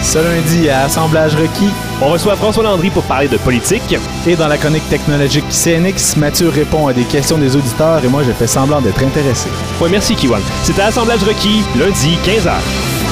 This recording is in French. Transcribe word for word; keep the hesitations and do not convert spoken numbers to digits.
Ce lundi, à Assemblage requis, on reçoit François Landry pour parler de politique. Et dans la chronique technologique C N X, Mathieu répond à des questions des auditeurs et moi, je fais semblant d'être intéressé. Oui, merci, Kiwan. C'était Assemblage requis, lundi, quinze heures.